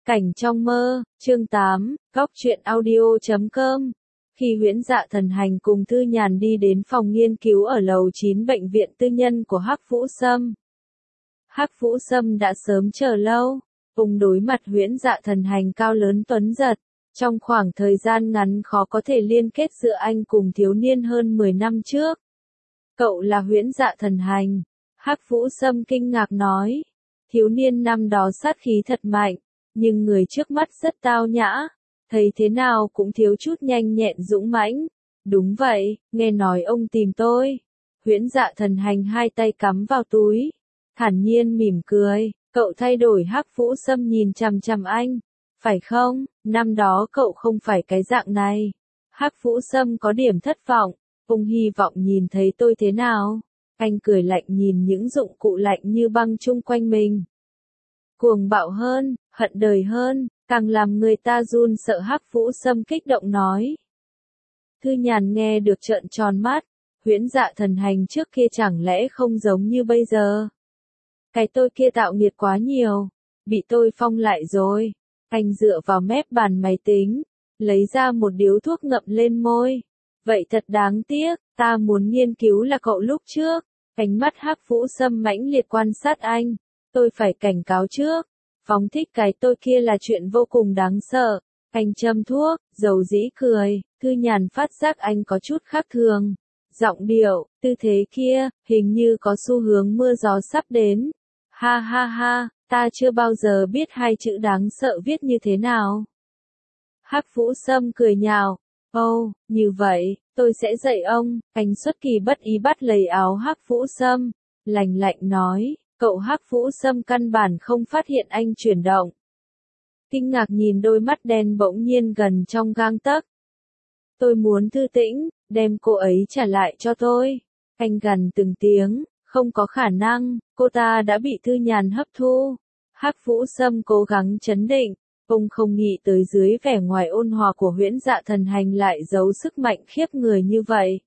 Cảnh trong mơ, chương 8, góc truyện audio.com. Khi Huyễn Dạ Thần Hành cùng Thư Nhàn đi đến phòng nghiên cứu ở lầu 9 bệnh viện tư nhân của Hắc Vũ Sâm. Hắc Vũ Sâm đã sớm chờ lâu, cùng đối mặt Huyễn Dạ Thần Hành cao lớn tuấn giật. Trong khoảng thời gian ngắn khó có thể liên kết giữa anh cùng thiếu niên hơn 10 năm trước. Cậu là Huyễn Dạ Thần Hành. Hắc Vũ Sâm kinh ngạc nói. Thiếu niên năm đó sát khí thật mạnh, nhưng người trước mắt rất tao nhã, thấy thế nào cũng thiếu chút nhanh nhẹn dũng mãnh. Đúng vậy, nghe nói ông tìm tôi. Huyễn Dạ Thần Hành hai tay cắm vào túi, thản nhiên mỉm cười. Cậu thay đổi. Hắc Vũ Sâm nhìn chằm chằm anh. Phải không, năm đó cậu không phải cái dạng này. Hắc Vũ Sâm có điểm thất vọng. Ông hy vọng nhìn thấy tôi thế nào. Anh cười lạnh nhìn những dụng cụ lạnh như băng chung quanh mình. Cuồng bạo hơn, hận đời hơn, càng làm người ta run sợ. Hắc Vũ Sâm kích động nói. Thư Nhàn nghe được trợn tròn mắt. Huyễn Dạ Thần Hành trước kia chẳng lẽ không giống như bây giờ? Cái tôi kia tạo nghiệt quá nhiều, bị tôi phong lại rồi. Anh dựa vào mép bàn máy tính, lấy ra một điếu thuốc ngậm lên môi. Vậy thật đáng tiếc, ta muốn nghiên cứu là cậu lúc trước. Ánh mắt Hắc Vũ Sâm mãnh liệt quan sát anh. Tôi phải cảnh cáo trước, phóng thích cái tôi kia là chuyện vô cùng đáng sợ. Anh châm thuốc, dầu dĩ cười. Thư Nhàn phát giác anh có chút khác thường. Giọng điệu, tư thế kia, hình như có xu hướng mưa gió sắp đến. Ha ha ha, ta chưa bao giờ biết hai chữ đáng sợ viết như thế nào. Hắc Vũ Sâm cười nhạo. Ồ, như vậy, tôi sẽ dạy ông. Anh xuất kỳ bất ý bắt lấy áo Hắc Vũ Sâm, lạnh lạnh nói. Cậu. Hắc Vũ Sâm căn bản không phát hiện anh chuyển động. Kinh ngạc nhìn đôi mắt đen bỗng nhiên gần trong gang tấc. Tôi muốn Thư Tĩnh, đem cô ấy trả lại cho tôi. Anh gằn từng tiếng. Không có khả năng, cô ta đã bị Thư Nhàn hấp thu. Hắc Vũ Sâm cố gắng trấn định. Ông không nghĩ tới dưới vẻ ngoài ôn hòa của Huyễn Dạ Thần Hành lại giấu sức mạnh khiếp người như vậy.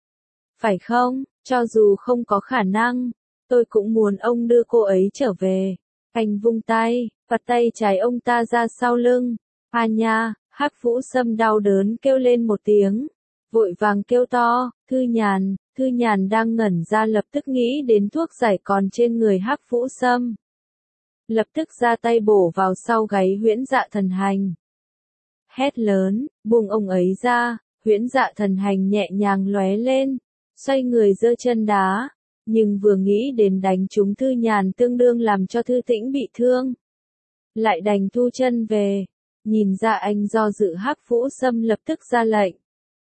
Phải không, cho dù không có khả năng, tôi cũng muốn ông đưa cô ấy trở về. Anh vung tay, vặt tay trái ông ta ra sau lưng. À nha, Hắc Vũ Sâm đau đớn kêu lên một tiếng. Vội vàng kêu to, Thư Nhàn. Thư Nhàn đang ngẩn ra lập tức nghĩ đến thuốc giải còn trên người Hắc Vũ Sâm. Lập tức ra tay bổ vào sau gáy Huyễn Dạ Thần Hành. Hét lớn, buông ông ấy ra. Huyễn Dạ Thần Hành nhẹ nhàng lóe lên, xoay người giơ chân đá. Nhưng vừa nghĩ đến đánh trúng Thư Nhàn tương đương làm cho Thư Tĩnh bị thương, lại đành thu chân về. Nhìn ra anh do dự. Hắc Vũ Sâm lập tức ra lệnh,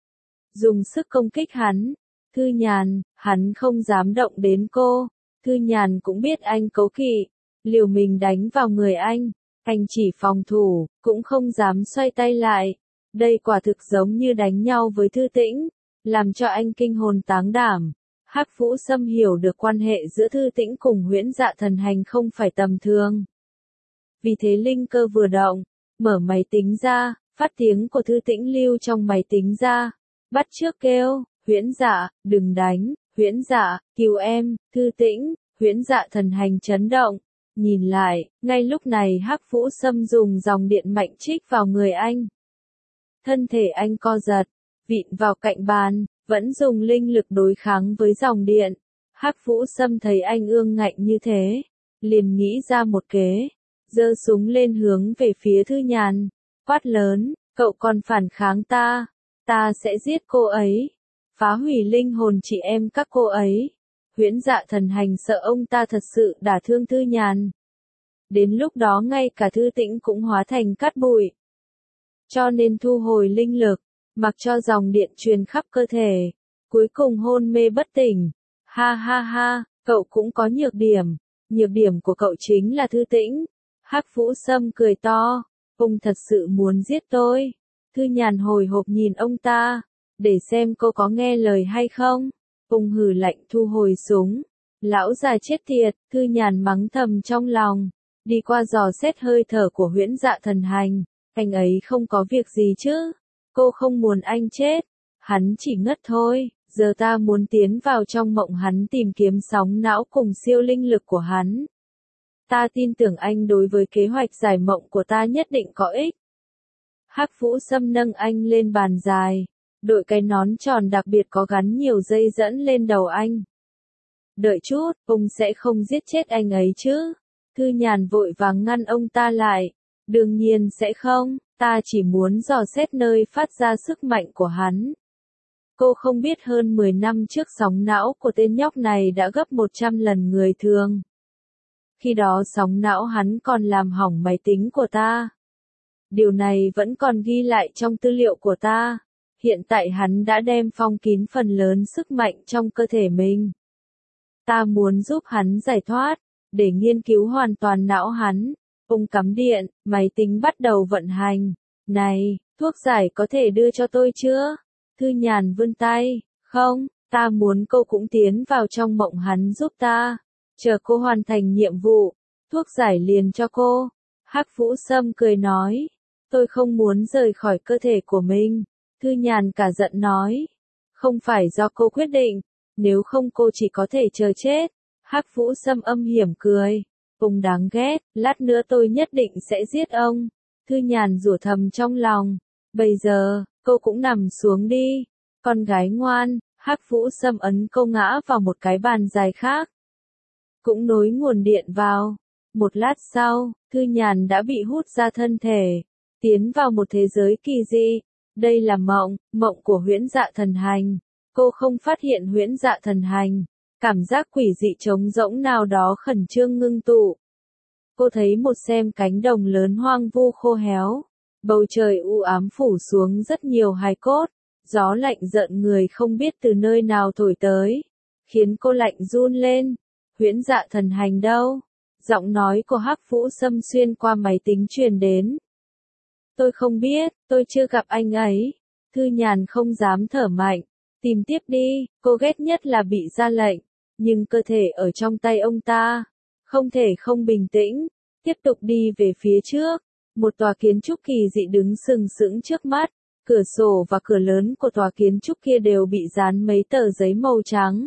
dùng sức công kích hắn. Thư Nhàn, hắn không dám động đến cô. Thư Nhàn cũng biết anh cấu kỵ, liều mình đánh vào người anh. Anh chỉ phòng thủ, cũng không dám xoay tay lại. Đây quả thực giống như đánh nhau với Thư Tĩnh, làm cho anh kinh hồn táng đảm. Hắc Vũ Sâm hiểu được quan hệ giữa Thư Tĩnh cùng Huyễn Dạ Thần Hành không phải tầm thường. Vì thế linh cơ vừa động, mở máy tính ra, phát tiếng của Thư Tĩnh lưu trong máy tính ra. Bắt chước kêu, Huyễn Dạ, đừng đánh. Huyễn Dạ, cứu em. Thư Tĩnh. Huyễn Dạ Thần Hành chấn động. Nhìn lại, ngay lúc này Hắc Vũ Sâm dùng dòng điện mạnh trích vào người anh. Thân thể anh co giật, vịn vào cạnh bàn, vẫn dùng linh lực đối kháng với dòng điện. Hắc Vũ Sâm thấy anh ương ngạnh như thế, liền nghĩ ra một kế, giơ súng lên hướng về phía Thư Nhàn, quát lớn, cậu còn phản kháng ta, ta sẽ giết cô ấy, phá hủy linh hồn chị em các cô ấy. Huyễn Dạ Thần Hành sợ ông ta thật sự đả thương Thư Nhàn. Đến lúc đó ngay cả Thư Tĩnh cũng hóa thành cát bụi. Cho nên thu hồi linh lực, mặc cho dòng điện truyền khắp cơ thể, cuối cùng hôn mê bất tỉnh. Ha ha ha, cậu cũng có nhược điểm của cậu chính là Thư Tĩnh. Hắc Vũ Sâm cười to, ông thật sự muốn giết tôi. Thư Nhàn hồi hộp nhìn ông ta, để xem cô có nghe lời hay không. Ông hừ lạnh thu hồi súng. Lão già chết tiệt. Thư Nhàn mắng thầm trong lòng, đi qua dò xét hơi thở của Huyễn Dạ Thần Hành. Anh ấy không có việc gì chứ? Cô không muốn anh chết. Hắn chỉ ngất thôi. Giờ ta muốn tiến vào trong mộng hắn tìm kiếm sóng não cùng siêu linh lực của hắn. Ta tin tưởng anh đối với kế hoạch giải mộng của ta nhất định có ích. Hắc Vũ Sâm nâng anh lên bàn dài, đội cái nón tròn đặc biệt có gắn nhiều dây dẫn lên đầu anh. Đợi chút, ông sẽ không giết chết anh ấy chứ? Thư Nhàn vội vàng ngăn ông ta lại. Đương nhiên sẽ không, ta chỉ muốn dò xét nơi phát ra sức mạnh của hắn. Cô không biết hơn 10 năm trước sóng não của tên nhóc này đã gấp 100 lần người thường. Khi đó sóng não hắn còn làm hỏng máy tính của ta. Điều này vẫn còn ghi lại trong tư liệu của ta. Hiện tại hắn đã đem phong kín phần lớn sức mạnh trong cơ thể mình. Ta muốn giúp hắn giải thoát, để nghiên cứu hoàn toàn não hắn. Ông cắm điện, máy tính bắt đầu vận hành. Này, thuốc giải có thể đưa cho tôi chưa? Thư Nhàn vươn tay. Không, ta muốn cô cũng tiến vào trong mộng hắn giúp ta. Chờ cô hoàn thành nhiệm vụ, thuốc giải liền cho cô. Hắc Vũ Sâm cười nói. Tôi không muốn rời khỏi cơ thể của mình. Thư Nhàn cả giận nói. Không phải do cô quyết định, nếu không cô chỉ có thể chờ chết. Hắc Vũ Sâm âm hiểm cười. Ông đáng ghét, lát nữa tôi nhất định sẽ giết ông. Thư Nhàn rủa thầm trong lòng. Bây giờ, cô cũng nằm xuống đi. Con gái ngoan, Hắc Vũ Sâm ấn cô ngã vào một cái bàn dài khác. Cũng nối nguồn điện vào. Một lát sau, Thư Nhàn đã bị hút ra thân thể, tiến vào một thế giới kỳ dị. Đây là mộng, mộng của Huyễn Dạ Thần Hành. Cô không phát hiện Huyễn Dạ Thần Hành. Cảm giác quỷ dị trống rỗng nào đó khẩn trương ngưng tụ. Cô thấy một xem cánh đồng lớn hoang vu khô héo. Bầu trời u ám phủ xuống rất nhiều hài cốt. Gió lạnh rợn người không biết từ nơi nào thổi tới, khiến cô lạnh run lên. Huyễn Dạ Thần Hành đâu? Giọng nói của Hắc Vũ Sâm xuyên qua máy tính truyền đến. Tôi không biết, tôi chưa gặp anh ấy. Thư Nhàn không dám thở mạnh. Tìm tiếp đi, cô ghét nhất là bị ra lệnh. Nhưng cơ thể ở trong tay ông ta, không thể không bình tĩnh. Tiếp tục đi về phía trước. Một tòa kiến trúc kỳ dị đứng sừng sững trước mắt. Cửa sổ và cửa lớn của tòa kiến trúc kia đều bị dán mấy tờ giấy màu trắng.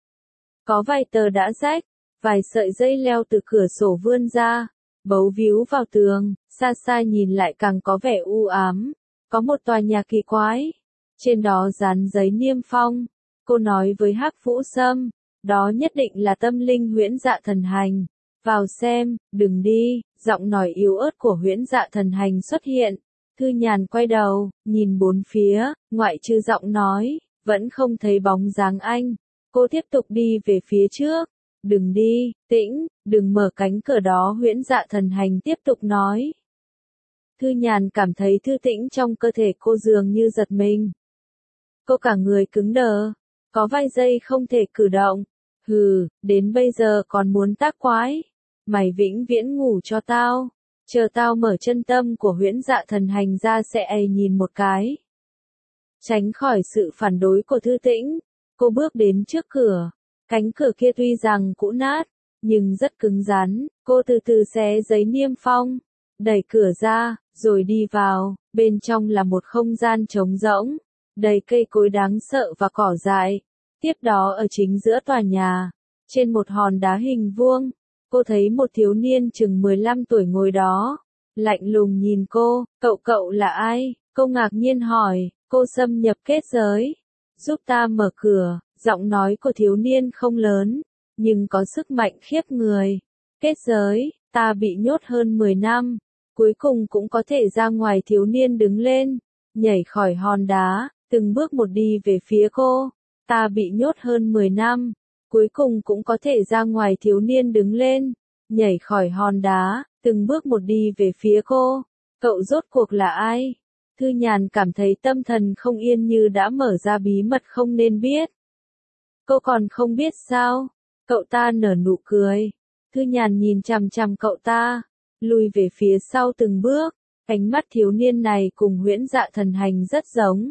Có vài tờ đã rách, vài sợi dây leo từ cửa sổ vươn ra, bấu víu vào tường, xa xa nhìn lại càng có vẻ u ám. Có một tòa nhà kỳ quái, trên đó dán giấy niêm phong. Cô nói với Hắc Vũ Sâm, đó nhất định là tâm linh Huyễn Dạ Thần Hành. Vào xem, đừng đi. Giọng nói yếu ớt của Huyễn Dạ Thần Hành xuất hiện. Thư Nhàn quay đầu, nhìn bốn phía, ngoại trừ giọng nói, vẫn không thấy bóng dáng anh. Cô tiếp tục đi về phía trước. Đừng đi, tĩnh, đừng mở cánh cửa đó. Huyễn Dạ Thần Hành tiếp tục nói. Thư Nhàn cảm thấy thư tĩnh trong cơ thể cô dường như giật mình. Cô cả người cứng đờ, có vài giây không thể cử động. Hừ, đến bây giờ còn muốn tác quái. Mày vĩnh viễn ngủ cho tao. Chờ tao mở chân tâm của Huyễn Dạ Thần Hành ra sẽ nhìn một cái. Tránh khỏi sự phản đối của Thư Tĩnh, cô bước đến trước cửa. Cánh cửa kia tuy rằng cũ nát, nhưng rất cứng rắn. Cô từ từ xé giấy niêm phong, đẩy cửa ra, rồi đi vào. Bên trong là một không gian trống rỗng, đầy cây cối đáng sợ và cỏ dại. Tiếp đó ở chính giữa tòa nhà, trên một hòn đá hình vuông, cô thấy một thiếu niên chừng 15 tuổi ngồi đó, lạnh lùng nhìn cô. Cậu là ai? Cô ngạc nhiên hỏi. Cô xâm nhập kết giới. Giúp ta mở cửa. Giọng nói của thiếu niên không lớn, nhưng có sức mạnh khiếp người. Kết giới, ta bị nhốt hơn 10 năm, cuối cùng cũng có thể ra ngoài. Thiếu niên đứng lên, nhảy khỏi hòn đá, từng bước một đi về phía cô. Ta bị nhốt hơn 10 năm, cuối cùng cũng có thể ra ngoài. Thiếu niên đứng lên, nhảy khỏi hòn đá, từng bước một đi về phía cô. Cậu rốt cuộc là ai? Thư Nhàn cảm thấy tâm thần không yên như đã mở ra bí mật không nên biết. Cô còn không biết sao? Cậu ta nở nụ cười. Thư Nhàn nhìn chằm chằm cậu ta, lùi về phía sau từng bước. Ánh mắt thiếu niên này cùng Huyễn Dạ Thần Hành rất giống.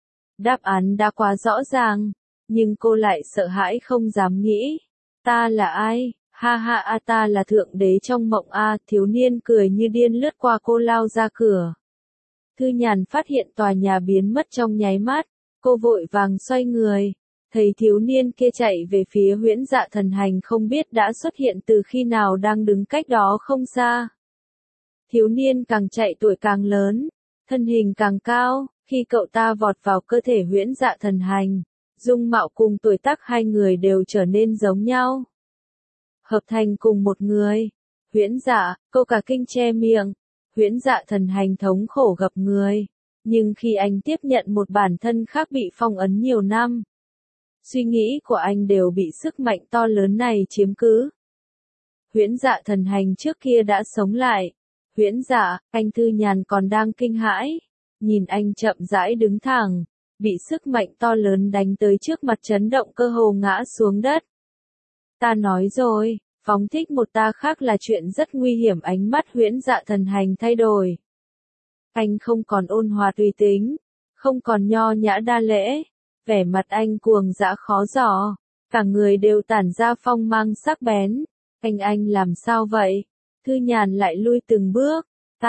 Đáp án đã quá rõ ràng, nhưng cô lại sợ hãi không dám nghĩ. Ta là ai? Ha ha, ta là thượng đế trong mộng a. Thiếu niên cười như điên lướt qua cô lao ra cửa. Thư Nhàn phát hiện tòa nhà biến mất trong nháy mắt. Cô vội vàng xoay người, Thấy thiếu niên kia chạy về phía Huyễn Dạ Thần Hành không biết đã xuất hiện từ khi nào đang đứng cách đó không xa. Thiếu niên càng chạy tuổi càng lớn, thân hình càng cao, khi cậu ta vọt vào cơ thể Huyễn Dạ Thần Hành, dung mạo cùng tuổi tác hai người đều trở nên giống nhau. Hợp thành cùng một người. Huyễn Dạ, câu cả kinh che miệng. Huyễn Dạ Thần Hành thống khổ gặp người. Nhưng khi anh tiếp nhận một bản thân khác bị phong ấn nhiều năm, suy nghĩ của anh đều bị sức mạnh to lớn này chiếm cứ. Huyễn Dạ Thần Hành trước kia đã sống lại. Huyễn Dạ, anh Thư Nhàn còn đang kinh hãi. Nhìn anh chậm rãi đứng thẳng, bị sức mạnh to lớn đánh tới trước mặt chấn động cơ hồ ngã xuống đất. Ta nói rồi, phóng thích một ta khác là chuyện rất nguy hiểm. Ánh mắt Huyễn Dạ Thần Hành thay đổi. Anh không còn ôn hòa tùy tính, không còn nho nhã đa lễ, vẻ mặt anh cuồng dã khó dò, cả người đều tản ra phong mang sắc bén. Anh làm sao vậy? Thư Nhàn lại lui từng bước.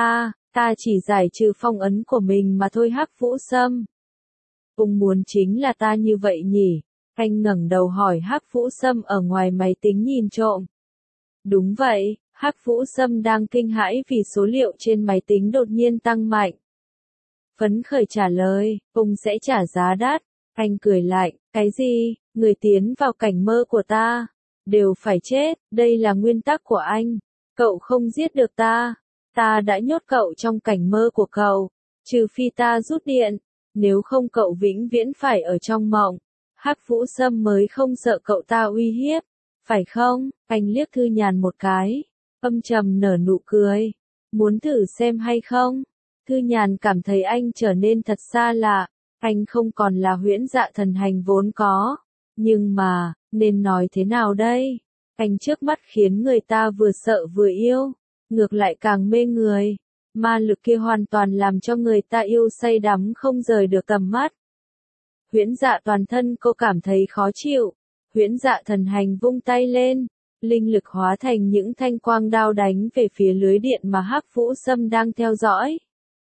Ta chỉ giải trừ phong ấn của mình mà thôi. Hắc Vũ Sâm. Ông muốn chính là ta như vậy nhỉ? Anh ngẩng đầu hỏi Hắc Vũ Sâm ở ngoài máy tính nhìn trộm. Đúng vậy, Hắc Vũ Sâm đang kinh hãi vì số liệu trên máy tính đột nhiên tăng mạnh. Phấn khởi trả lời, ông sẽ trả giá đắt. Anh cười lại, cái gì? Người tiến vào cảnh mơ của ta đều phải chết, đây là nguyên tắc của anh. Cậu không giết được ta. Ta đã nhốt cậu trong cảnh mơ của cậu, trừ phi ta rút điện, nếu không cậu vĩnh viễn phải ở trong mộng. Hắc Vũ Sâm mới không sợ cậu ta uy hiếp, phải không? Anh liếc Thư Nhàn một cái, âm trầm nở nụ cười. Muốn thử xem hay không? Thư Nhàn cảm thấy anh trở nên thật xa lạ, anh không còn là Huyễn Dạ Thần Hành vốn có. Nhưng mà, nên nói thế nào đây? Anh trước mắt khiến người ta vừa sợ vừa yêu, ngược lại càng mê người. Ma lực kia hoàn toàn làm cho người ta yêu say đắm không rời được tầm mắt. Huyễn Dạ toàn thân cô cảm thấy khó chịu. Huyễn Dạ Thần Hành vung tay lên, linh lực hóa thành những thanh quang đao đánh về phía lưới điện mà Hắc Vũ Sâm đang theo dõi.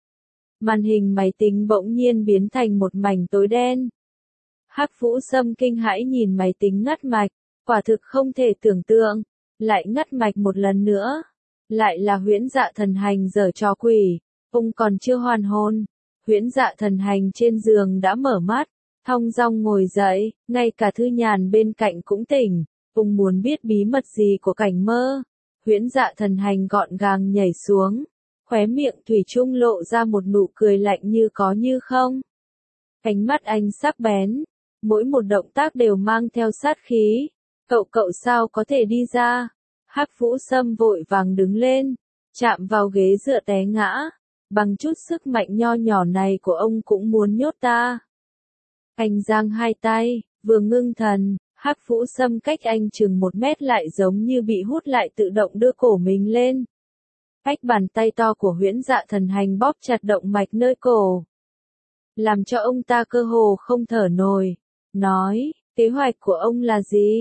Màn hình máy tính bỗng nhiên biến thành một mảnh tối đen. Hắc Vũ Sâm kinh hãi nhìn máy tính ngắt mạch, quả thực không thể tưởng tượng, lại ngắt mạch một lần nữa. Lại là Huyễn Dạ Thần Hành giở trò quỷ, ông còn chưa hoàn hồn. Huyễn Dạ Thần Hành trên giường đã mở mắt, thong dong ngồi dậy, ngay cả Thư Nhàn bên cạnh cũng tỉnh. Ông muốn biết bí mật gì của cảnh mơ. Huyễn Dạ Thần Hành gọn gàng nhảy xuống, khóe miệng thủy chung lộ ra một nụ cười lạnh như có như không. Ánh mắt anh sắc bén, mỗi một động tác đều mang theo sát khí. Cậu sao có thể đi ra? Hắc Vũ Sâm vội vàng đứng lên, chạm vào ghế dựa té ngã. Bằng chút sức mạnh nho nhỏ này của ông cũng muốn nhốt ta. Anh giang hai tay, vừa ngưng thần, Hắc Vũ Sâm cách anh chừng 1 mét lại giống như bị hút lại tự động đưa cổ mình lên. Bàn tay to của Huyễn Dạ Thần Hành bóp chặt động mạch nơi cổ, làm cho ông ta cơ hồ không thở nổi. Nói, kế hoạch của ông là gì?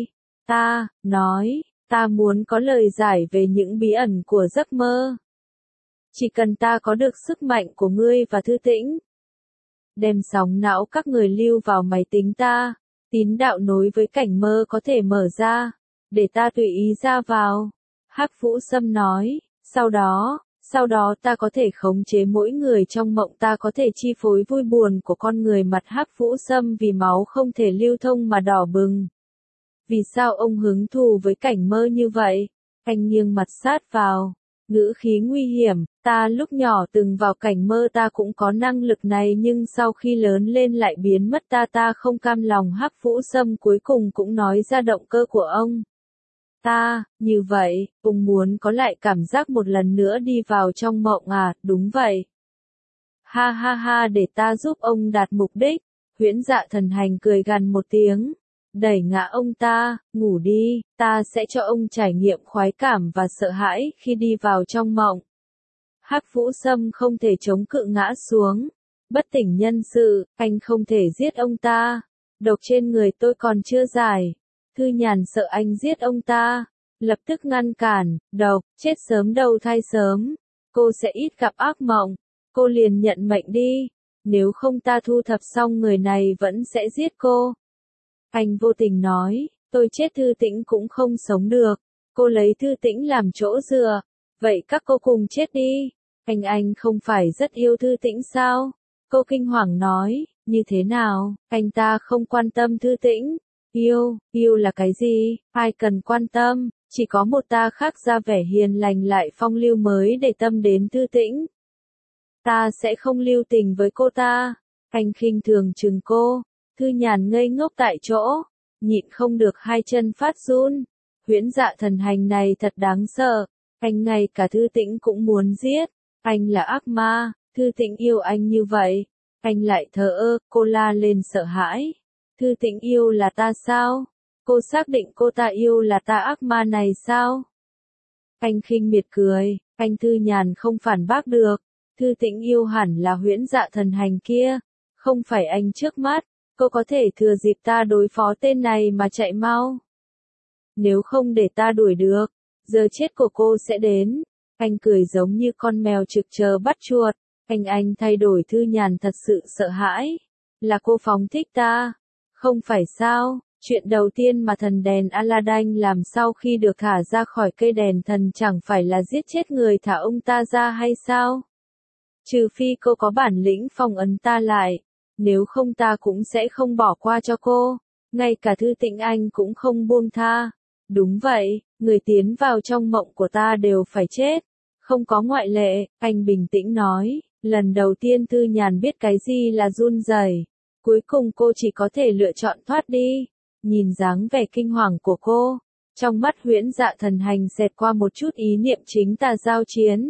Ta muốn có lời giải về những bí ẩn của giấc mơ. Chỉ cần ta có được sức mạnh của ngươi và Thư Tĩnh, đem sóng não các người lưu vào máy tính ta, tín đạo nối với cảnh mơ có thể mở ra, để ta tùy ý ra vào. Hắc Vũ Sâm nói, sau đó ta có thể khống chế mỗi người trong mộng, ta có thể chi phối vui buồn của con người. Mặt Hắc Vũ Sâm vì máu không thể lưu thông mà đỏ bừng. Vì sao ông hứng thú với cảnh mơ như vậy? Anh nghiêng mặt sát vào, ngữ khí nguy hiểm, ta lúc nhỏ từng vào cảnh mơ, ta cũng có năng lực này nhưng sau khi lớn lên lại biến mất. Ta không cam lòng. Hắc Vũ Sâm cuối cùng cũng nói ra động cơ của ông. Như vậy, ông muốn có lại cảm giác một lần nữa đi vào trong mộng à? Đúng vậy. Ha ha ha, để ta giúp ông đạt mục đích. Huyễn Dạ Thần Hành cười gằn một tiếng, đẩy ngã ông ta, ngủ đi, ta sẽ cho ông trải nghiệm khoái cảm và sợ hãi khi đi vào trong mộng. Hắc Vũ Sâm không thể chống cự ngã xuống, bất tỉnh nhân sự, anh không thể giết ông ta. Độc trên người tôi còn chưa giải. Thư Nhàn sợ anh giết ông ta, lập tức ngăn cản, độc, chết sớm đầu thai sớm. Cô sẽ ít gặp ác mộng, cô liền nhận mệnh đi, nếu không ta thu thập xong người này vẫn sẽ giết cô. Anh vô tình nói, tôi chết Thư Tĩnh cũng không sống được. Cô lấy Thư Tĩnh làm chỗ dựa. Vậy các cô cùng chết đi. Anh không phải rất yêu Thư Tĩnh sao? Cô kinh hoàng nói, như thế nào, anh ta không quan tâm Thư Tĩnh. Yêu là cái gì, ai cần quan tâm, chỉ có một ta khác ra vẻ hiền lành lại phong lưu mới để tâm đến Thư Tĩnh. Ta sẽ không lưu tình với cô ta. Anh khinh thường chừng cô. Thư Nhàn ngây ngốc tại chỗ, nhịn không được hai chân phát run. Huyễn Dạ Thần Hành này thật đáng sợ, anh ngay cả Thư Tĩnh cũng muốn giết. Anh là ác ma, Thư Tĩnh yêu anh như vậy, anh lại thờ ơ. Cô la lên sợ hãi. Thư Tĩnh yêu là ta sao? Cô xác định cô ta yêu là ta ác ma này sao? Anh khinh miệt cười, anh Thư Nhàn không phản bác được. Thư Tĩnh yêu hẳn là Huyễn Dạ Thần Hành kia, không phải anh trước mắt. Cô có thể thừa dịp ta đối phó tên này mà chạy mau. Nếu không để ta đuổi được, giờ chết của cô sẽ đến. Anh cười giống như con mèo trực chờ bắt chuột. Anh thay đổi. Thư Nhàn thật sự sợ hãi. Là cô phóng thích ta. Không phải sao, chuyện đầu tiên mà thần đèn Aladdin làm sau khi được thả ra khỏi cây đèn thần chẳng phải là giết chết người thả ông ta ra hay sao? Trừ phi cô có bản lĩnh phong ấn ta lại. Nếu không ta cũng sẽ không bỏ qua cho cô. Ngay cả Thư Tĩnh anh cũng không buông tha. Đúng vậy, người tiến vào trong mộng của ta đều phải chết. Không có ngoại lệ, anh bình tĩnh nói. Lần đầu tiên Thư Nhàn biết cái gì là run rẩy. Cuối cùng cô chỉ có thể lựa chọn thoát đi. Nhìn dáng vẻ kinh hoàng của cô, trong mắt Huyễn Dạ Thần Hành xẹt qua một chút ý niệm chính tà giao chiến.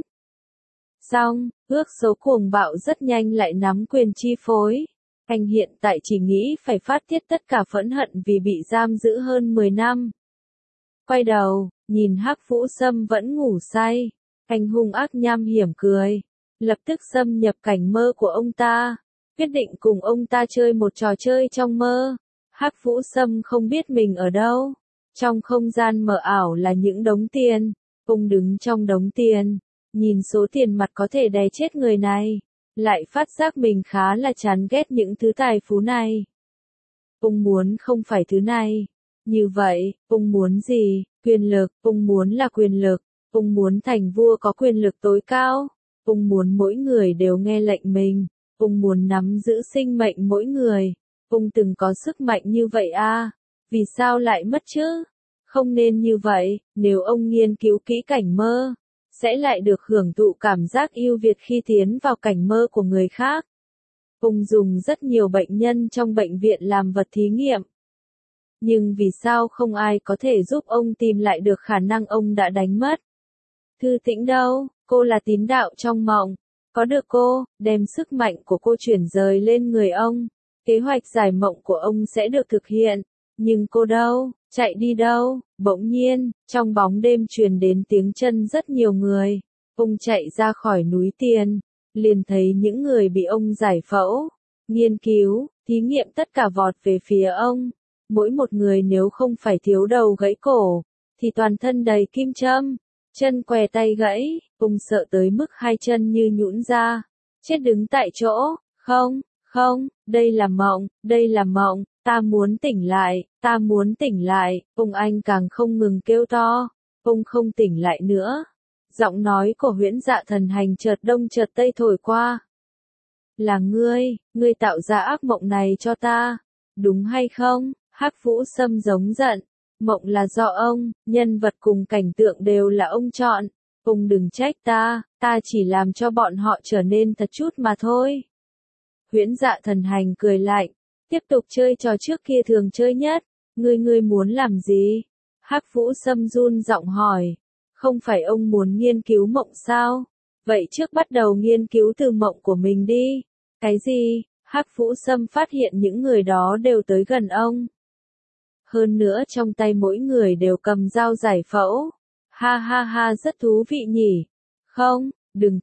Xong, ước số cuồng bạo rất nhanh lại nắm quyền chi phối. Anh hiện tại chỉ nghĩ phải phát tiết tất cả phẫn hận vì bị giam giữ hơn 10 năm. Quay đầu, nhìn Hắc Vũ Sâm vẫn ngủ say. Anh hung ác nham hiểm cười. Lập tức xâm nhập cảnh mơ của ông ta. Quyết định cùng ông ta chơi một trò chơi trong mơ. Hắc Vũ Sâm không biết mình ở đâu. Trong không gian mờ ảo là những đống tiền. Ông đứng trong đống tiền. Nhìn số tiền mặt có thể đè chết người này. Lại phát giác mình khá là chán ghét những thứ tài phú này. Ông muốn không phải thứ này. Như vậy, ông muốn gì? Quyền lực, ông muốn là quyền lực. Ông muốn thành vua có quyền lực tối cao. Ông muốn mỗi người đều nghe lệnh mình. Ông muốn nắm giữ sinh mệnh mỗi người. Ông từng có sức mạnh như vậy à? Vì sao lại mất chứ? Không nên như vậy, nếu ông nghiên cứu kỹ cảnh mơ, sẽ lại được hưởng thụ cảm giác ưu việt khi tiến vào cảnh mơ của người khác. Ông dùng rất nhiều bệnh nhân trong bệnh viện làm vật thí nghiệm. Nhưng vì sao không ai có thể giúp ông tìm lại được khả năng ông đã đánh mất? Thư Tĩnh đâu? Cô là tín đạo trong mộng. Có được cô, đem sức mạnh của cô chuyển rời lên người ông. Kế hoạch giải mộng của ông sẽ được thực hiện. Nhưng cô đâu? Chạy đi đâu? Bỗng nhiên, trong bóng đêm truyền đến tiếng chân rất nhiều người. Ông chạy ra khỏi núi tiền. Liền thấy những người bị ông giải phẫu, nghiên cứu, thí nghiệm tất cả vọt về phía ông. Mỗi một người nếu không phải thiếu đầu gãy cổ, thì toàn thân đầy kim châm. Chân què tay gãy, ông sợ tới mức hai chân như nhũn ra. Chết đứng tại chỗ, không, đây là mộng, ta muốn tỉnh lại, ông anh càng không ngừng kêu to, ông không tỉnh lại nữa. Giọng nói của Huyễn Dạ Thần Hành chợt đông chợt tây thổi qua. Là ngươi tạo ra ác mộng này cho ta, đúng hay không? Hắc Vũ Sâm giống giận. Mộng là do ông, nhân vật cùng cảnh tượng đều là ông chọn. Ông đừng trách ta chỉ làm cho bọn họ trở nên thật chút mà thôi. Huyễn Dạ Thần Hành cười lạnh, tiếp tục chơi trò trước kia thường chơi nhất. Ngươi muốn làm gì? Hắc Vũ Sâm run giọng hỏi. Không phải ông muốn nghiên cứu mộng sao? Vậy trước bắt đầu nghiên cứu từ mộng của mình đi. Cái gì? Hắc Vũ Sâm phát hiện những người đó đều tới gần ông. Hơn nữa trong tay mỗi người đều cầm dao giải phẫu. Ha, rất thú vị nhỉ. Không, đừng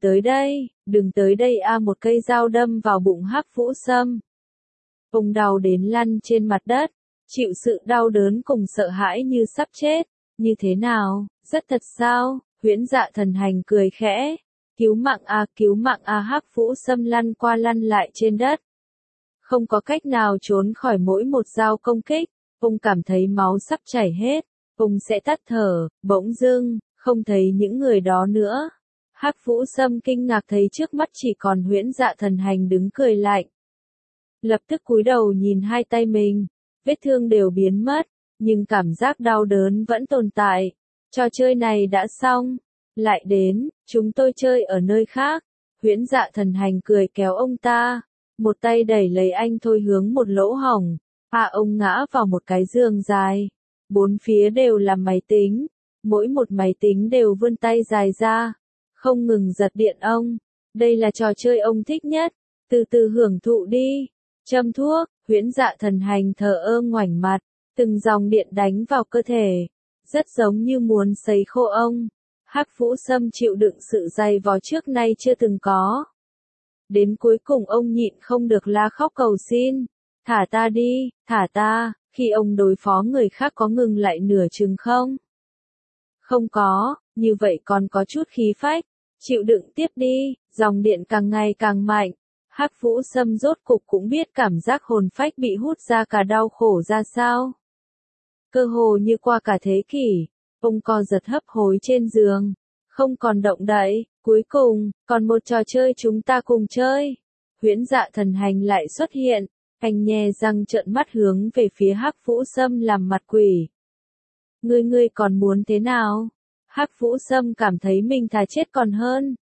tới đây một cây dao đâm vào bụng Hắc Vũ Sâm. Ông đau đến lăn trên mặt đất, chịu sự đau đớn cùng sợ hãi như sắp chết. Như thế nào, rất thật sao? Huyễn Dạ Thần Hành cười khẽ. Cứu mạng a, Hắc Vũ Sâm lăn qua lăn lại trên đất. Không có cách nào trốn khỏi mỗi một dao công kích. ông cảm thấy máu sắp chảy hết, ông sẽ tắt thở, bỗng dưng, không thấy những người đó nữa. Hắc Vũ Sâm kinh ngạc thấy trước mắt chỉ còn Huyễn Dạ Thần Hành đứng cười lạnh. Lập tức cúi đầu nhìn hai tay mình, vết thương đều biến mất, nhưng cảm giác đau đớn vẫn tồn tại. Trò chơi này đã xong, lại đến, chúng tôi chơi ở nơi khác. Huyễn Dạ Thần Hành cười kéo ông ta, một tay đẩy lấy anh thôi hướng một lỗ hổng. Ông ngã vào một cái giường dài, bốn phía đều là máy tính, mỗi một máy tính đều vươn tay dài ra, không ngừng giật điện ông. Đây là trò chơi ông thích nhất, từ từ hưởng thụ đi. Châm thuốc, Huyễn Dạ Thần Hành thờ ơ ngoảnh mặt, từng dòng điện đánh vào cơ thể, rất giống như muốn sấy khô ông. Hắc Vũ Sâm chịu đựng sự dày vò trước nay chưa từng có. Đến cuối cùng ông nhịn không được la khóc cầu xin. Thả ta đi, thả ta, khi ông đối phó người khác có ngừng lại nửa chừng không? Không có, như vậy còn có chút khí phách. Chịu đựng tiếp đi, dòng điện càng ngày càng mạnh. Hắc Vũ Sâm rốt cục cũng biết cảm giác hồn phách bị hút ra cả đau khổ ra sao. Cơ hồ như qua cả thế kỷ, ông co giật hấp hối trên giường, không còn động đậy. Cuối cùng, còn một trò chơi chúng ta cùng chơi. Huyễn Dạ Thần Hành lại xuất hiện, anh nhe răng trợn mắt hướng về phía Hắc Vũ Sâm làm mặt quỷ. Ngươi còn muốn thế nào? Hắc Vũ Sâm cảm thấy mình thà chết còn hơn.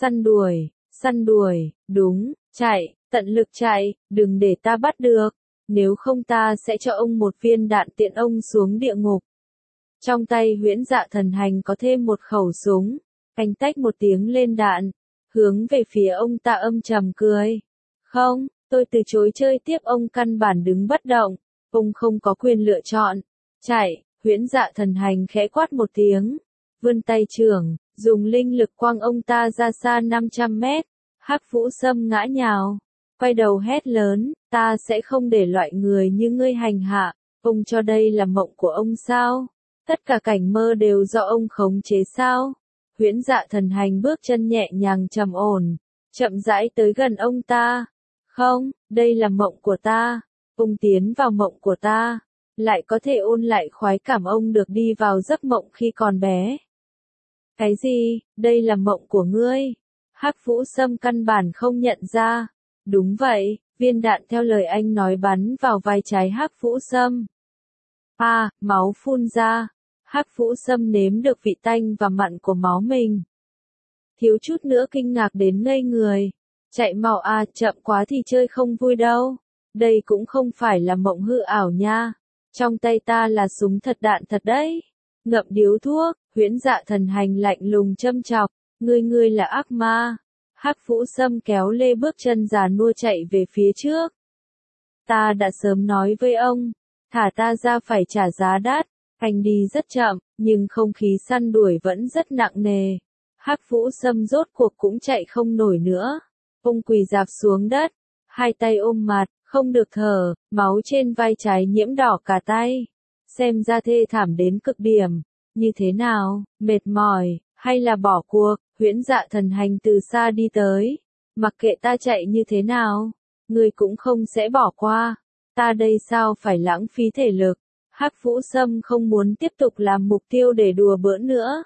Săn đuổi, đúng, chạy, tận lực chạy, đừng để ta bắt được, nếu không ta sẽ cho ông một viên đạn tiện ông xuống địa ngục. Trong tay Huyễn Dạ Thần Hành có thêm một khẩu súng, anh tách một tiếng lên đạn, hướng về phía ông ta âm trầm cười. Không, tôi từ chối chơi tiếp. Ông căn bản đứng bất động, ông không có quyền lựa chọn. Chạy, Huyễn Dạ Thần Hành khẽ quát một tiếng, vươn tay trưởng, dùng linh lực quăng ông ta ra xa 500 mét. Hắc Vũ Sâm ngã nhào, quay đầu hét lớn, ta sẽ không để loại người như ngươi hành hạ. Ông cho đây là mộng của ông sao? Tất cả cảnh mơ đều do ông khống chế sao? Huyễn Dạ Thần Hành bước chân nhẹ nhàng trầm ổn, chậm rãi tới gần ông ta. Không, đây là mộng của ta. Ông tiến vào mộng của ta, lại có thể ôn lại khoái cảm ông được đi vào giấc mộng khi còn bé. Cái gì, đây là mộng của ngươi? Hắc Vũ Sâm căn bản không nhận ra. Đúng vậy, viên đạn theo lời anh nói bắn vào vai trái Hắc Vũ Sâm. Máu phun ra. Hắc Vũ Sâm nếm được vị tanh và mặn của máu mình. Thiếu chút nữa kinh ngạc đến ngây người. Chạy mau chậm quá thì chơi không vui đâu. Đây cũng không phải là mộng hư ảo nha. Trong tay ta là súng thật đạn thật đấy. Ngậm điếu thuốc, Huyễn Dạ Thần Hành lạnh lùng châm chọc. Ngươi là ác ma. Hắc Vũ Sâm kéo lê bước chân già nua chạy về phía trước. Ta đã sớm nói với ông, thả ta ra phải trả giá đắt. Anh đi rất chậm, nhưng không khí săn đuổi vẫn rất nặng nề. Hắc Vũ Sâm rốt cuộc cũng chạy không nổi nữa. Ông quỳ rạp xuống đất, hai tay ôm mặt, không được thở, máu trên vai trái nhiễm đỏ cả tay. Xem ra thê thảm đến cực điểm. Như thế nào, mệt mỏi, hay là bỏ cuộc? Huyễn Dạ Thần Hành từ xa đi tới. Mặc kệ ta chạy như thế nào, ngươi cũng không sẽ bỏ qua. Ta đây sao phải lãng phí thể lực? Hắc Vũ Sâm không muốn tiếp tục làm mục tiêu để đùa bỡn nữa.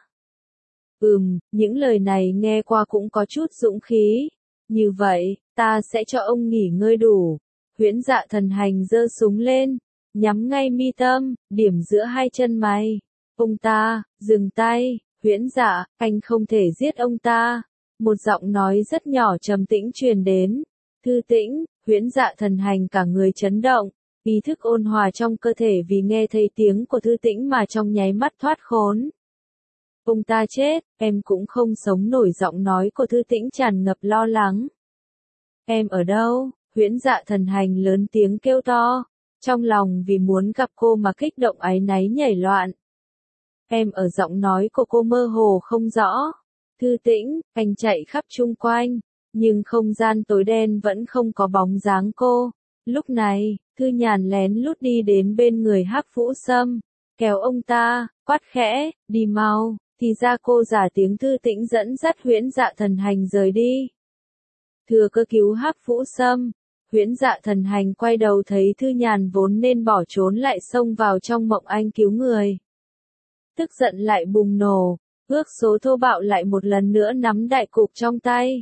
Những lời này nghe qua cũng có chút dũng khí. Như vậy, ta sẽ cho ông nghỉ ngơi đủ. Huyễn Dạ Thần Hành giơ súng lên, nhắm ngay mi tâm, điểm giữa hai chân mày. Ông ta, dừng tay. Huyễn Dạ, anh không thể giết ông ta. Một giọng nói rất nhỏ trầm tĩnh truyền đến. Thư Tĩnh. Huyễn Dạ Thần Hành cả người chấn động, ý thức ôn hòa trong cơ thể vì nghe thấy tiếng của Thư Tĩnh mà trong nháy mắt thoát khốn. Ông ta chết, em cũng không sống nổi. Giọng nói của Thư Tĩnh tràn ngập lo lắng. Em ở đâu? Huyễn Dạ Thần Hành lớn tiếng kêu to, trong lòng vì muốn gặp cô mà kích động áy náy nhảy loạn. Em ở. Giọng nói của cô mơ hồ không rõ. Thư Tĩnh, anh chạy khắp chung quanh, nhưng không gian tối đen vẫn không có bóng dáng cô. Lúc này, Thư Nhàn lén lút đi đến bên người Hắc Vũ Sâm, kéo ông ta, quát khẽ, đi mau. Thì ra cô giả tiếng Thư Tĩnh dẫn dắt Huyễn Dạ Thần Hành rời đi. Thừa cơ cứu Hắc Vũ Sâm, Huyễn Dạ Thần Hành quay đầu thấy Thư Nhàn vốn nên bỏ trốn lại xông vào trong mộng anh cứu người. Tức giận lại bùng nổ, ước số thô bạo lại một lần nữa nắm đại cục trong tay.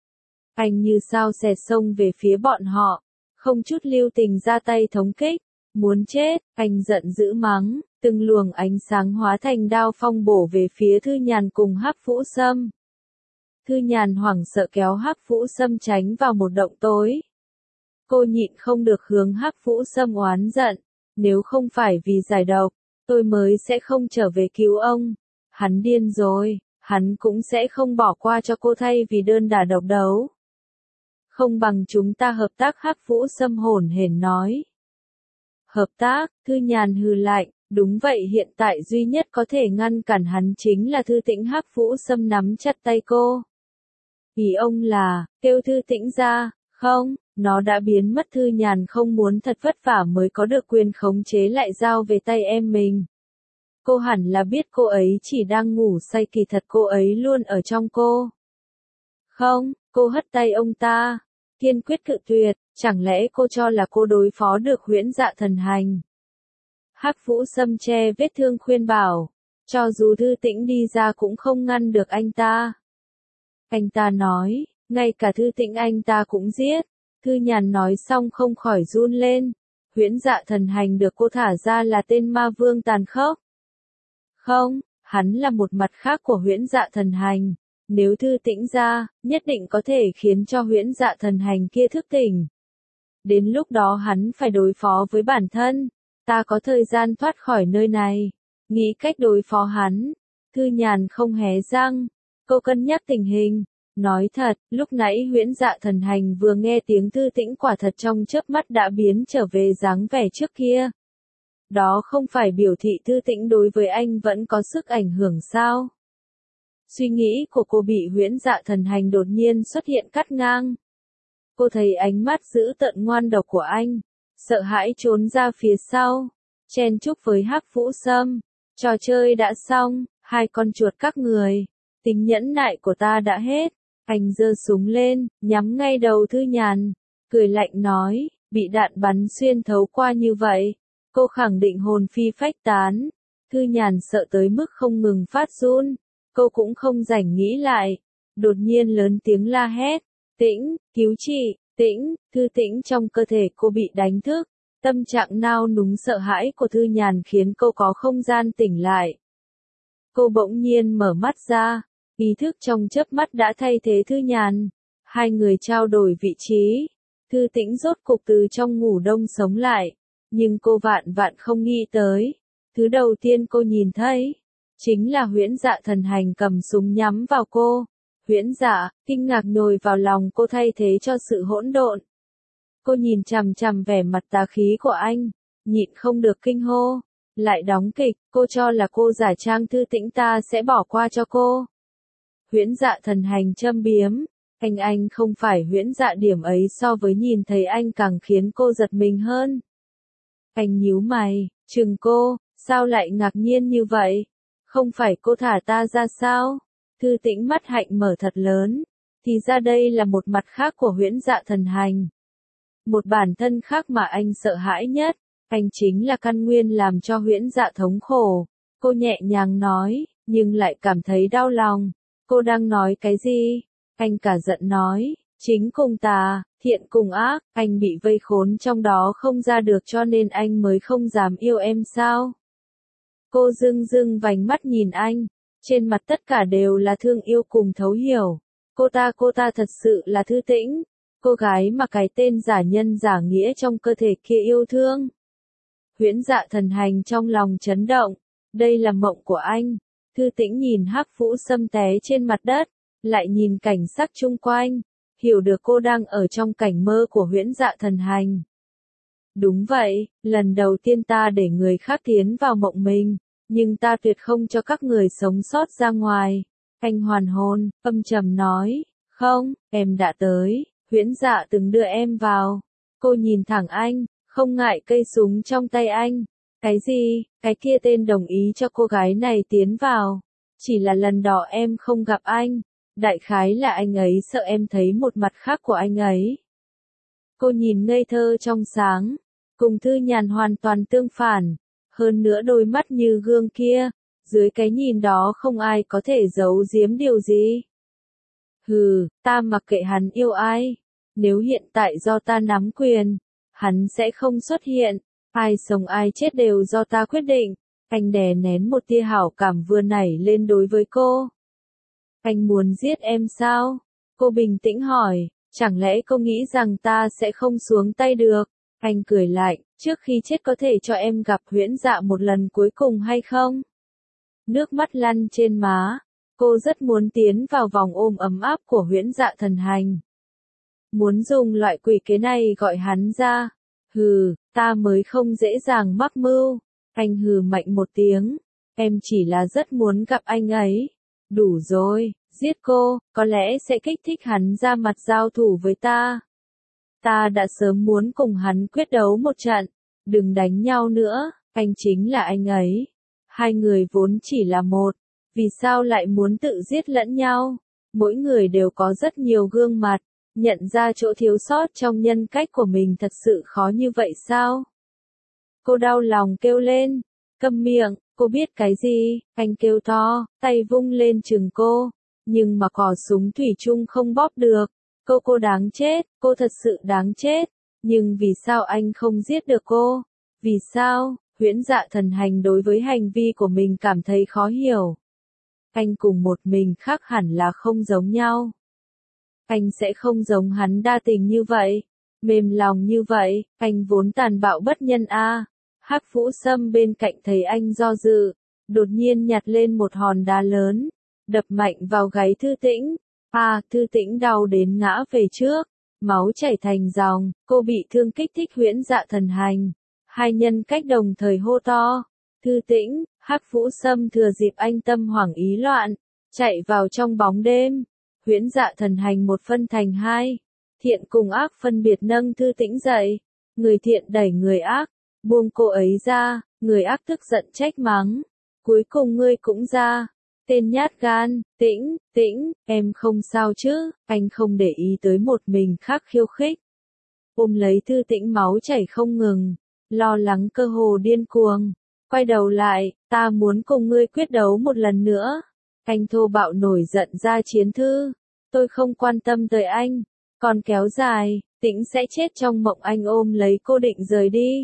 Anh như sao xẹt xông về phía bọn họ, không chút lưu tình ra tay thống kích, muốn chết, anh giận dữ mắng, từng luồng ánh sáng hóa thành đao phong bổ về phía Thư Nhàn cùng Hắc Vũ Sâm. Thư Nhàn hoảng sợ kéo Hắc Vũ Sâm tránh vào một động tối. Cô nhịn không được hướng Hắc Vũ Sâm oán giận, nếu không phải vì giải độc, tôi mới sẽ không trở về cứu ông. Hắn điên rồi, hắn cũng sẽ không bỏ qua cho cô thay vì đơn đả độc đấu. Không bằng chúng ta hợp tác, Hắc Vũ Sâm hổn hển nói. Hợp tác, Thư Nhàn hừ lạnh, đúng vậy, hiện tại duy nhất có thể ngăn cản hắn chính là Thư Tĩnh. Hắc Vũ Sâm nắm chặt tay cô. Ý ông là, kêu Thư Tĩnh ra, không, nó đã biến mất. Thư Nhàn không muốn thật vất vả mới có được quyền khống chế lại giao về tay em mình. Cô hẳn là biết cô ấy chỉ đang ngủ say, kỳ thật cô ấy luôn ở trong cô. Không, cô hất tay ông ta, kiên quyết cự tuyệt, chẳng lẽ cô cho là cô đối phó được Huyễn Dạ Thần Hành? Hắc Vũ Sâm che vết thương khuyên bảo, cho dù Thư Tĩnh đi ra cũng không ngăn được anh ta. Anh ta nói, ngay cả Thư Tĩnh anh ta cũng giết. Thư Nhàn nói xong không khỏi run lên. Huyễn Dạ Thần Hành được cô thả ra là tên ma vương tàn khốc. Không, hắn là một mặt khác của Huyễn Dạ Thần Hành. Nếu Thư Tĩnh ra, nhất định có thể khiến cho Huyễn Dạ Thần Hành kia thức tỉnh. Đến lúc đó hắn phải đối phó với bản thân. Ta có thời gian thoát khỏi nơi này. Nghĩ cách đối phó hắn. Thư Nhàn không hé răng. Cô cân nhắc tình hình. Nói thật, lúc nãy Huyễn Dạ Thần Hành vừa nghe tiếng Thư Tĩnh quả thật trong chớp mắt đã biến trở về dáng vẻ trước kia. Đó không phải biểu thị Thư Tĩnh đối với anh vẫn có sức ảnh hưởng sao? Suy nghĩ của cô bị Huyễn Dạ Thần Hành đột nhiên xuất hiện cắt ngang. Cô thấy ánh mắt dữ tợn ngoan độc của anh, sợ hãi trốn ra phía sau, chen chúc với Hắc Vũ Sâm. Trò chơi đã xong, hai con chuột các người, tính nhẫn nại của ta đã hết. Anh giơ súng lên, nhắm ngay đầu Thư Nhàn, cười lạnh nói, bị đạn bắn xuyên thấu qua như vậy, cô khẳng định hồn phi phách tán. Thư Nhàn sợ tới mức không ngừng phát run, cô cũng không rảnh nghĩ lại, đột nhiên lớn tiếng la hét, Tĩnh, cứu chị, Tĩnh. Thư Tĩnh trong cơ thể cô bị đánh thức, tâm trạng nao núng sợ hãi của Thư Nhàn khiến cô có không gian tỉnh lại. Cô bỗng nhiên mở mắt ra. Ý thức trong chớp mắt đã thay thế Thư Nhàn. Hai người trao đổi vị trí. Thư Tĩnh rốt cục từ trong ngủ đông sống lại. Nhưng cô vạn vạn không nghĩ tới. Thứ đầu tiên cô nhìn thấy, chính là Huyễn Dạ Thần Hành cầm súng nhắm vào cô. Huyễn Dạ, kinh ngạc nhồi vào lòng cô thay thế cho sự hỗn độn. Cô nhìn chằm chằm vẻ mặt tà khí của anh, nhịn không được kinh hô. Lại đóng kịch, cô cho là cô giả trang Thư Tĩnh ta sẽ bỏ qua cho cô. Huyễn Dạ Thần Hành châm biếm, anh không phải Huyễn Dạ, điểm ấy so với nhìn thấy anh càng khiến cô giật mình hơn. Anh nhíu mày, chừng cô, sao lại ngạc nhiên như vậy? Không phải cô thả ta ra sao? Thư Tĩnh mắt hạnh mở thật lớn, thì ra đây là một mặt khác của Huyễn Dạ Thần Hành. Một bản thân khác mà anh sợ hãi nhất, anh chính là căn nguyên làm cho Huyễn Dạ thống khổ. Cô nhẹ nhàng nói, nhưng lại cảm thấy đau lòng. Cô đang nói cái gì? Anh cả giận nói, chính cùng tà, thiện cùng ác, anh bị vây khốn trong đó không ra được cho nên anh mới không dám yêu em sao? Cô rưng rưng vành mắt nhìn anh, trên mặt tất cả đều là thương yêu cùng thấu hiểu. Cô ta thật sự là Thư Tĩnh, cô gái mà cái tên giả nhân giả nghĩa trong cơ thể kia yêu thương. Huyễn Dạ Thần Hành trong lòng chấn động, đây là mộng của anh. Thư Tĩnh nhìn Hắc Vũ Sâm té trên mặt đất, lại nhìn cảnh sắc chung quanh, hiểu được cô đang ở trong cảnh mơ của Huyễn Dạ Thần Hành. Đúng vậy, lần đầu tiên ta để người khác tiến vào mộng mình, nhưng ta tuyệt không cho các người sống sót ra ngoài. Anh hoàn hồn, âm trầm nói, không, em đã tới, Huyễn Dạ từng đưa em vào. Cô nhìn thẳng anh, không ngại cây súng trong tay anh. Cái gì, cái kia tên đồng ý cho cô gái này tiến vào. Chỉ là lần đó em không gặp anh. Đại khái là anh ấy sợ em thấy một mặt khác của anh ấy. Cô nhìn ngây thơ trong sáng, cùng Thư Nhàn hoàn toàn tương phản, hơn nữa đôi mắt như gương kia, dưới cái nhìn đó không ai có thể giấu giếm điều gì. Hừ, ta mặc kệ hắn yêu ai, nếu hiện tại do ta nắm quyền, hắn sẽ không xuất hiện, ai sống ai chết đều do ta quyết định. Anh đè nén một tia hảo cảm vừa nảy lên đối với cô. Anh muốn giết em sao? Cô bình tĩnh hỏi, chẳng lẽ cô nghĩ rằng ta sẽ không xuống tay được? Anh cười lại, trước khi chết có thể cho em gặp Huyễn Dạ một lần cuối cùng hay không? Nước mắt lăn trên má, cô rất muốn tiến vào vòng ôm ấm áp của Huyễn Dạ Thần Hành. Muốn dùng loại quỷ kế này gọi hắn ra. Hừ, ta mới không dễ dàng mắc mưu. Anh hừ mạnh một tiếng, em chỉ là rất muốn gặp anh ấy. Đủ rồi, giết cô, có lẽ sẽ kích thích hắn ra mặt giao thủ với ta. Ta đã sớm muốn cùng hắn quyết đấu một trận, đừng đánh nhau nữa, anh chính là anh ấy. Hai người vốn chỉ là một, vì sao lại muốn tự giết lẫn nhau? Mỗi người đều có rất nhiều gương mặt, nhận ra chỗ thiếu sót trong nhân cách của mình thật sự khó như vậy sao? Cô đau lòng kêu lên, câm miệng, cô biết cái gì? Anh kêu to, tay vung lên chừng cô, nhưng mà cò súng thủy chung không bóp được. Cô đáng chết, cô thật sự đáng chết, nhưng vì sao anh không giết được cô? Vì sao? Huyễn Dạ Thần Hành đối với hành vi của mình cảm thấy khó hiểu. Anh cùng một mình khác hẳn là không giống nhau. Anh sẽ không giống hắn đa tình như vậy, mềm lòng như vậy, anh vốn tàn bạo bất nhân a. Hắc Vũ Sâm bên cạnh thấy anh do dự, đột nhiên nhặt lên một hòn đá lớn, đập mạnh vào gáy Thư Tĩnh. Thư Tĩnh đau đến ngã về trước, máu chảy thành dòng, cô bị thương kích thích Huyễn Dạ Thần Hành. Hai nhân cách đồng thời hô to, Thư Tĩnh, Hắc Vũ Sâm thừa dịp anh tâm hoảng ý loạn, chạy vào trong bóng đêm. Huyễn Dạ Thần Hành một phân thành hai, thiện cùng ác phân biệt nâng Thư Tĩnh dậy, người thiện đẩy người ác, buông cô ấy ra, người ác tức giận trách mắng, cuối cùng ngươi cũng ra. Tên nhát gan, Tĩnh, Tĩnh, em không sao chứ, anh không để ý tới một mình khác khiêu khích. Ôm lấy Thư Tĩnh máu chảy không ngừng, lo lắng cơ hồ điên cuồng, quay đầu lại, ta muốn cùng ngươi quyết đấu một lần nữa. Anh thô bạo nổi giận ra chiến thư, tôi không quan tâm tới anh, còn kéo dài, Tĩnh sẽ chết trong mộng. Anh ôm lấy cô định rời đi.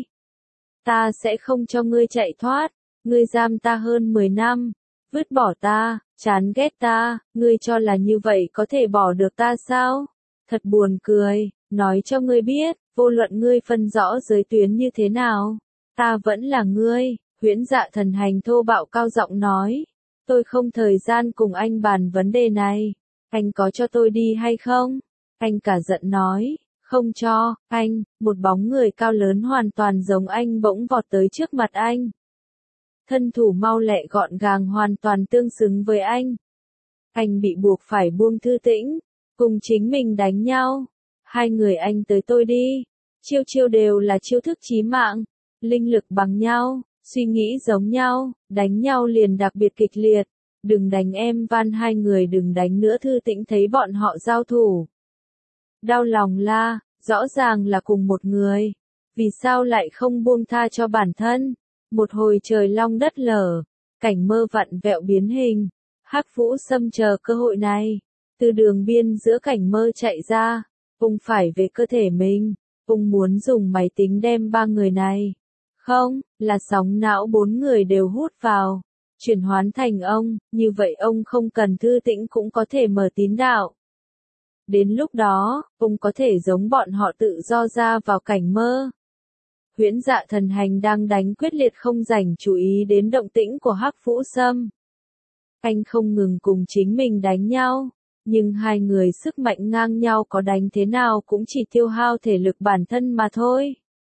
Ta sẽ không cho ngươi chạy thoát, ngươi giam ta hơn 10 năm. Vứt bỏ ta, chán ghét ta, ngươi cho là như vậy có thể bỏ được ta sao? Thật buồn cười, nói cho ngươi biết, vô luận ngươi phân rõ giới tuyến như thế nào, ta vẫn là ngươi. Huyễn Dạ Thần Hành thô bạo cao giọng nói, tôi không thời gian cùng anh bàn vấn đề này, anh có cho tôi đi hay không? Anh cả giận nói, không cho, anh. Một bóng người cao lớn hoàn toàn giống anh bỗng vọt tới trước mặt anh. Thân thủ mau lẹ gọn gàng hoàn toàn tương xứng với anh. Anh bị buộc phải buông Thư Tĩnh, cùng chính mình đánh nhau. Hai người anh tới tôi đi. Chiêu chiêu đều là chiêu thức chí mạng, linh lực bằng nhau, suy nghĩ giống nhau, đánh nhau liền đặc biệt kịch liệt. Đừng đánh em, van hai người đừng đánh nữa. Thư Tĩnh thấy bọn họ giao thủ, đau lòng la, rõ ràng là cùng một người, vì sao lại không buông tha cho bản thân? Một hồi trời long đất lở, cảnh mơ vặn vẹo biến hình, Hắc Vũ Sâm chờ cơ hội này, từ đường biên giữa cảnh mơ chạy ra, ông phải về cơ thể mình, ông muốn dùng máy tính đem ba người này, không, là sóng não bốn người đều hút vào, chuyển hoán thành ông, như vậy ông không cần Thư Tĩnh cũng có thể mở tín đạo. Đến lúc đó, ông có thể giống bọn họ tự do ra vào cảnh mơ. Huyễn Dạ Thần Hành đang đánh quyết liệt không dành chú ý đến động tĩnh của Hắc Vũ Sâm. Anh không ngừng cùng chính mình đánh nhau, nhưng hai người sức mạnh ngang nhau có đánh thế nào cũng chỉ tiêu hao thể lực bản thân mà thôi.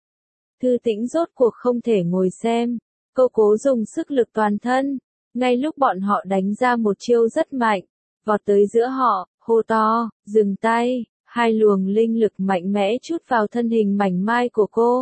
Thư Tĩnh rốt cuộc không thể ngồi xem, cô cố dùng sức lực toàn thân, ngay lúc bọn họ đánh ra một chiêu rất mạnh, vọt tới giữa họ, hô to, dừng tay, hai luồng linh lực mạnh mẽ trút vào thân hình mảnh mai của cô.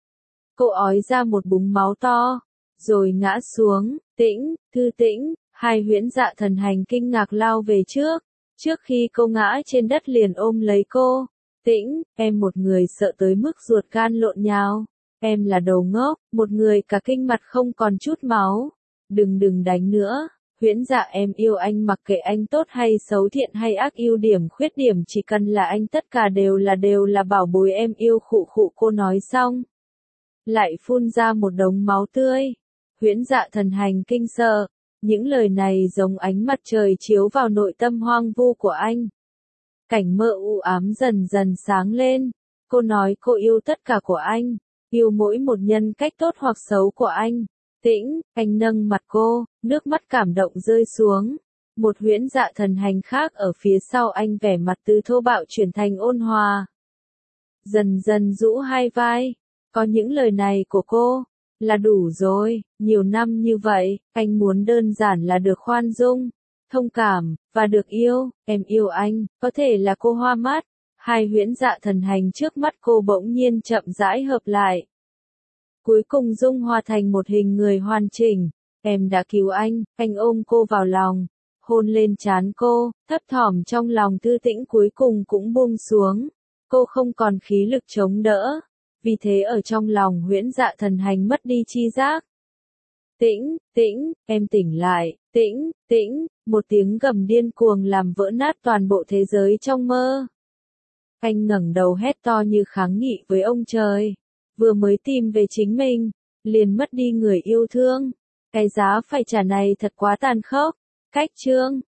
Cô ói ra một búng máu to, rồi ngã xuống. Tĩnh, Thư Tĩnh, hai Huyễn Dạ Thần Hành kinh ngạc lao về trước khi cô ngã trên đất liền ôm lấy cô, Tĩnh, em một người sợ tới mức ruột gan lộn nhào. Em là đồ ngốc, một người cả kinh mặt không còn chút máu. Đừng đánh nữa. Huyễn Dạ em yêu anh mặc kệ anh tốt hay xấu thiện hay ác ưu điểm khuyết điểm chỉ cần là anh tất cả đều là bảo bối em yêu khụ khụ cô nói xong. Lại phun ra một đống máu tươi. Huyễn Dạ thần hành kinh sợ. Những lời này giống ánh mặt trời chiếu vào nội tâm hoang vu của anh. Cảnh mơ u ám dần dần sáng lên. Cô nói cô yêu tất cả của anh. Yêu mỗi một nhân cách tốt hoặc xấu của anh. Tĩnh, anh nâng mặt cô, nước mắt cảm động rơi xuống. Một Huyễn Dạ thần hành khác ở phía sau anh vẻ mặt từ thô bạo chuyển thành ôn hòa. Dần dần rũ hai vai. Có những lời này của cô, là đủ rồi, nhiều năm như vậy, anh muốn đơn giản là được khoan dung, thông cảm, và được yêu, em yêu anh, có thể là cô hoa mắt. Hai Huyễn Dạ thần hành trước mắt cô bỗng nhiên chậm rãi hợp lại. Cuối cùng dung hòa thành một hình người hoàn chỉnh. Em đã cứu anh ôm cô vào lòng, hôn lên trán cô, thấp thỏm trong lòng Thư Tĩnh cuối cùng cũng buông xuống. Cô không còn khí lực chống đỡ, vì thế ở trong lòng Huyễn Dạ thần hành mất đi chi giác. Tĩnh, Tĩnh, em tỉnh lại, Tĩnh, Tĩnh, một tiếng gầm điên cuồng làm vỡ nát toàn bộ thế giới trong mơ. Anh ngẩng đầu hét to như kháng nghị với ông trời. Vừa mới tìm về chính mình, liền mất đi người yêu thương. Cái giá phải trả này thật quá tàn khốc. Cách chương